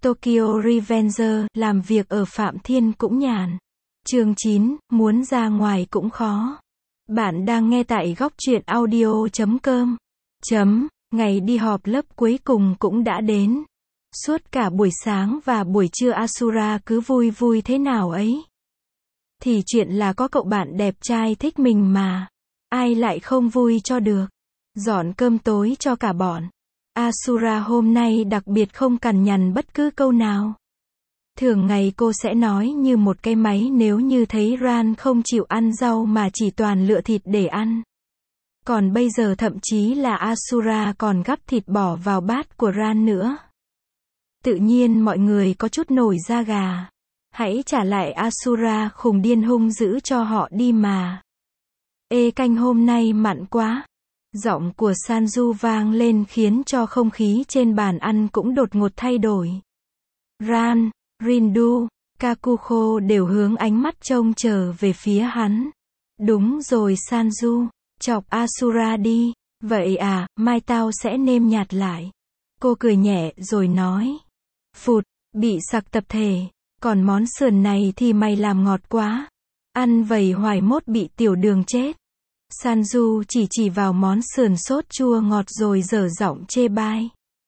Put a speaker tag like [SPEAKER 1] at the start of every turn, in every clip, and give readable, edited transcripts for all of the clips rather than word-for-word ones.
[SPEAKER 1] Tokyo Revenger, làm việc ở Phạm Thiên cũng nhàn. Chương 9, muốn ra ngoài cũng khó. Bạn đang nghe tại góc truyện audio.com. Ngày đi họp lớp cuối cùng cũng đã đến. Suốt cả buổi sáng và buổi trưa Asura cứ vui vui thế nào ấy. Thì chuyện là có cậu bạn đẹp trai thích mình mà. Ai lại không vui cho được. Dọn cơm tối cho cả bọn. Asura hôm nay đặc biệt không cằn nhằn bất cứ câu nào. Thường ngày cô sẽ nói như một cái máy nếu như thấy Ran không chịu ăn rau mà chỉ toàn lựa thịt để ăn. Còn bây giờ thậm chí là Asura còn gắp thịt bỏ vào bát của Ran nữa. Tự nhiên mọi người có chút nổi da gà. Hãy trả lại Asura khùng điên hung dữ cho họ đi mà. Ê, canh hôm nay mặn quá. Giọng của Sanju vang lên khiến cho không khí trên bàn ăn cũng đột ngột thay đổi. Ran, Rindu, Kakuko đều hướng ánh mắt trông chờ về phía hắn. Đúng rồi Sanju, chọc Asura đi. Vậy à, mai tao sẽ nêm nhạt lại. Cô cười nhẹ rồi nói. Phụt, bị sặc tập thể. Còn món sườn này thì mày làm ngọt quá. Ăn vầy hoài mốt bị tiểu đường chết. Sanju chỉ vào món sườn sốt chua ngọt rồi dở giọng chê bai.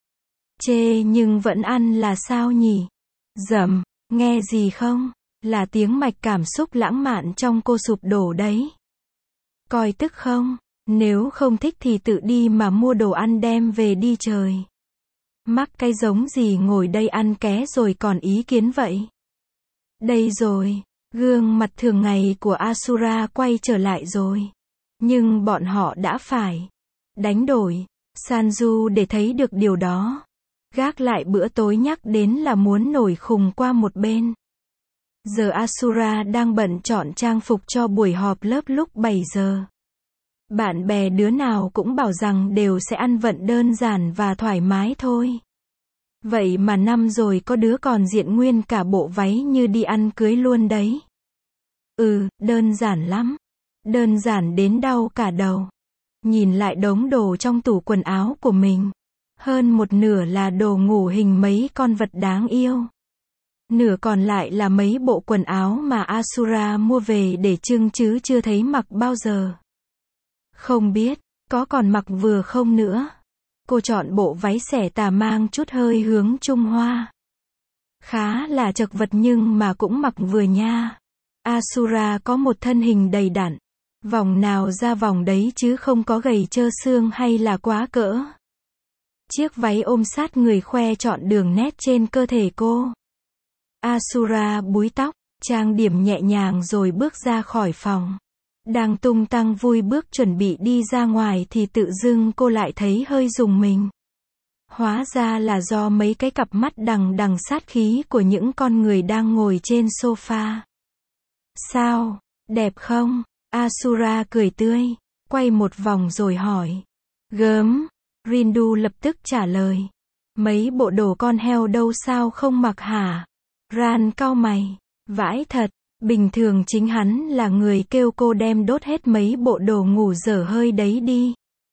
[SPEAKER 1] Chê nhưng vẫn ăn là sao nhỉ? Dầm, nghe gì không? Là tiếng mạch cảm xúc lãng mạn trong cô sụp đổ đấy. Coi tức không? Nếu không thích thì tự đi mà mua đồ ăn đem về đi trời. Mắc cái giống gì ngồi đây ăn ké rồi còn ý kiến vậy? Đây rồi, gương mặt thường ngày của Asura quay trở lại rồi. Nhưng bọn họ đã phải đánh đổi. Sanju để thấy được điều đó. Gác lại bữa tối nhắc đến là muốn nổi khùng qua một bên. Giờ Asura đang bận chọn trang phục cho buổi họp lớp lúc 7 giờ. Bạn bè đứa nào cũng bảo rằng đều sẽ ăn vận đơn giản và thoải mái thôi. Vậy mà năm rồi có đứa còn diện nguyên cả bộ váy như đi ăn cưới luôn đấy. Đơn giản lắm. Đơn giản đến đau cả đầu. Nhìn lại đống đồ trong tủ quần áo của mình. Hơn một nửa là đồ ngủ hình mấy con vật đáng yêu. Nửa còn lại là mấy bộ quần áo mà Asura mua về để trưng chứ chưa thấy mặc bao giờ. Không biết, có còn mặc vừa không nữa. Cô chọn bộ váy xẻ tà mang chút hơi hướng Trung Hoa. Khá là chật vật nhưng mà cũng mặc vừa nha. Asura có một thân hình đầy đặn. Vòng nào ra vòng đấy chứ không có gầy trơ xương hay là quá cỡ. Chiếc váy ôm sát người khoe trọn đường nét trên cơ thể cô. Asura búi tóc, trang điểm nhẹ nhàng rồi bước ra khỏi phòng. Đang tung tăng vui bước chuẩn bị đi ra ngoài thì tự dưng cô lại thấy hơi rùng mình. Hóa ra là do mấy cái cặp mắt đằng đằng sát khí của những con người đang ngồi trên sofa. Sao, đẹp không? Asura cười tươi, quay một vòng rồi hỏi. Gớm, Rindu lập tức trả lời. Mấy bộ đồ con heo đâu sao không mặc hả? Ran cau mày, vãi thật, bình thường chính hắn là người kêu cô đem đốt hết mấy bộ đồ ngủ dở hơi đấy đi.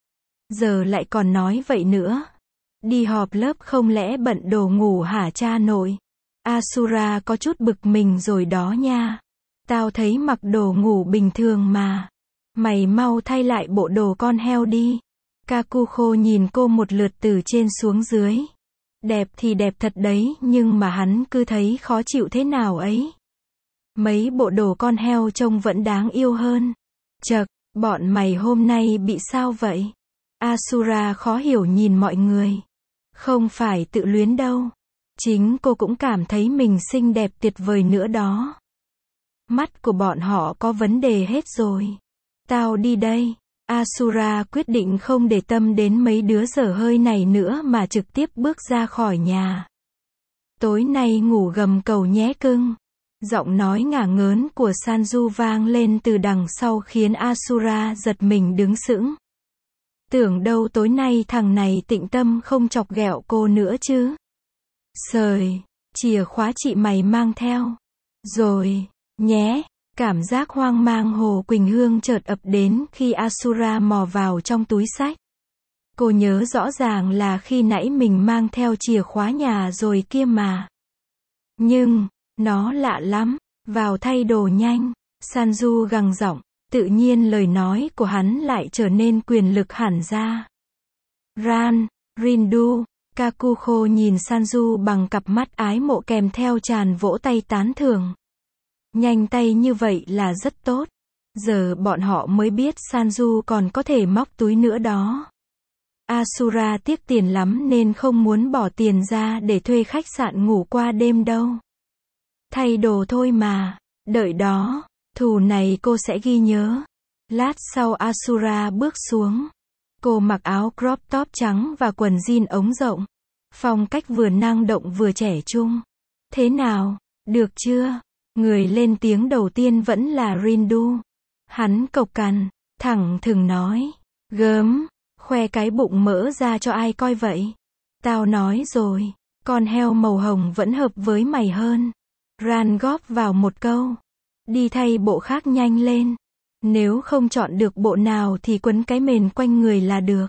[SPEAKER 1] Giờ lại còn nói vậy nữa. Đi họp lớp không lẽ bận đồ ngủ hả cha nội? Asura có chút bực mình rồi đó nha. Tao thấy mặc đồ ngủ bình thường mà. Mày mau thay lại bộ đồ con heo đi. Kakuko nhìn cô một lượt từ trên xuống dưới. Đẹp thì đẹp thật đấy nhưng mà hắn cứ thấy khó chịu thế nào ấy. Mấy bộ đồ con heo trông vẫn đáng yêu hơn. Chậc, bọn mày hôm nay bị sao vậy? Asura khó hiểu nhìn mọi người. Không phải tự luyến đâu. Chính cô cũng cảm thấy mình xinh đẹp tuyệt vời nữa đó. Mắt của bọn họ có vấn đề hết rồi. Tao đi đây. Asura quyết định không để tâm đến mấy đứa dở hơi này nữa mà trực tiếp bước ra khỏi nhà. Tối nay ngủ gầm cầu nhé cưng. Giọng nói ngả ngớn của Sanju vang lên từ đằng sau khiến Asura giật mình đứng sững. Tưởng đâu tối nay thằng này tịnh tâm không chọc ghẹo cô nữa chứ. Sời, chìa khóa chị mày mang theo. Rồi, nhé. Cảm giác hoang mang Hồ Quỳnh Hương chợt ập đến khi Asura mò vào trong túi xách. Cô nhớ rõ ràng là khi nãy mình mang theo chìa khóa nhà rồi kia mà. Nhưng, nó lạ lắm, vào thay đồ nhanh. Sanju gằn giọng, tự nhiên lời nói của hắn lại trở nên quyền lực hẳn ra. Ran, Rindu, Kakuho nhìn Sanju bằng cặp mắt ái mộ kèm theo tràn vỗ tay tán thưởng. Nhanh tay như vậy là rất tốt. Giờ bọn họ mới biết Sanju còn có thể móc túi nữa đó. Asura tiếc tiền lắm nên không muốn bỏ tiền ra để thuê khách sạn ngủ qua đêm đâu. Thay đồ thôi mà, đợi đó, thù này cô sẽ ghi nhớ. Lát sau Asura bước xuống. Cô mặc áo crop top trắng và quần jean ống rộng. Phong cách vừa năng động vừa trẻ trung. Thế nào, được chưa? Người lên tiếng đầu tiên vẫn là Rindu. Hắn cộc cằn, thẳng thừng nói. Gớm, khoe cái bụng mỡ ra cho ai coi vậy? Tao nói rồi, con heo màu hồng vẫn hợp với mày hơn. Ran góp vào một câu. Đi thay bộ khác nhanh lên. Nếu không chọn được bộ nào thì quấn cái mền quanh người là được.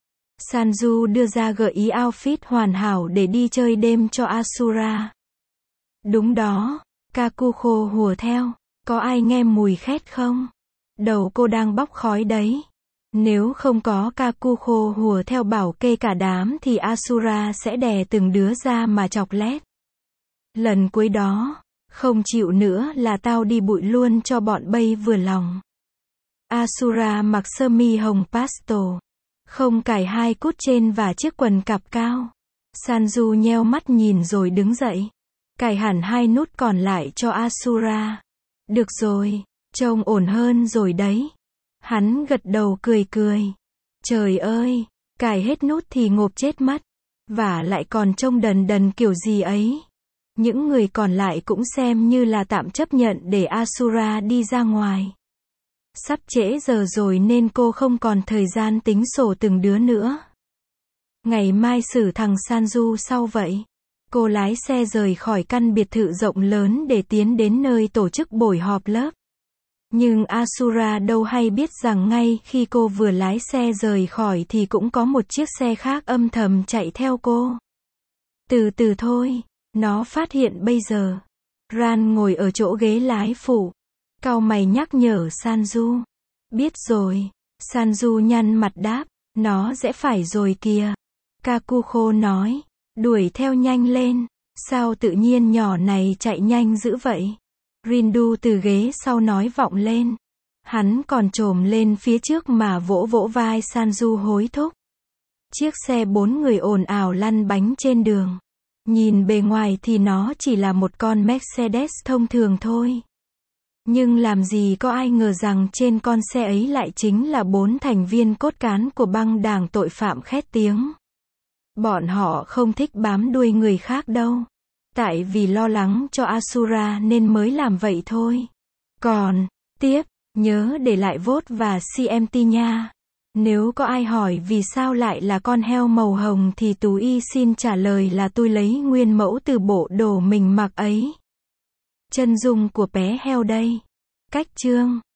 [SPEAKER 1] Sanju đưa ra gợi ý outfit hoàn hảo để đi chơi đêm cho Asura. Đúng đó, Kakuho hùa theo. Có ai nghe mùi khét không? Đầu cô đang bốc khói đấy. Nếu không có Kakuho hùa theo bảo kê cả đám thì Asura sẽ đè từng đứa ra mà chọc lét. Lần cuối đó, không chịu nữa là tao đi bụi luôn cho bọn bay vừa lòng. Asura mặc sơ mi hồng pastel, không cài hai cút trên và chiếc quần cạp cao. Sanju nheo mắt nhìn rồi đứng dậy, cài hẳn hai nút còn lại cho Asura. Được rồi, trông ổn hơn rồi đấy. Hắn gật đầu cười cười. Trời ơi, cài hết nút thì ngộp chết mất. Vả lại còn trông đần đần kiểu gì ấy. Những người còn lại cũng xem như là tạm chấp nhận để Asura đi ra ngoài. Sắp trễ giờ rồi nên cô không còn thời gian tính sổ từng đứa nữa. Ngày mai xử thằng Sanju sau vậy. Cô lái xe rời khỏi căn biệt thự rộng lớn để tiến đến nơi tổ chức buổi họp lớp. Nhưng Asura đâu hay biết rằng ngay khi cô vừa lái xe rời khỏi thì cũng có một chiếc xe khác âm thầm chạy theo cô. Từ từ thôi, nó phát hiện bây giờ. Ran ngồi ở chỗ ghế lái phụ. Cau mày nhắc nhở Sanju. Biết rồi. Sanju nhăn mặt đáp. Nó sẽ phải rồi kìa. Kakuho nói. Đuổi theo nhanh lên. Sao tự nhiên nhỏ này chạy nhanh dữ vậy? Rindu từ ghế sau nói vọng lên. Hắn còn trồm lên phía trước mà vỗ vỗ vai Sanju hối thúc. Chiếc xe 4 người ồn ào lăn bánh trên đường. Nhìn bề ngoài thì nó chỉ là một con Mercedes thông thường thôi. Nhưng làm gì có ai ngờ rằng trên con xe ấy lại chính là 4 thành viên cốt cán của băng đảng tội phạm khét tiếng. Bọn họ không thích bám đuôi người khác đâu. Tại vì lo lắng cho Asura nên mới làm vậy thôi. Còn, tiếp, nhớ để lại vote và CMT nha. Nếu có ai hỏi vì sao lại là con heo màu hồng thì Tú Y xin trả lời là tôi lấy nguyên mẫu từ bộ đồ mình mặc ấy. Chân dung của bé heo đây. Cách chương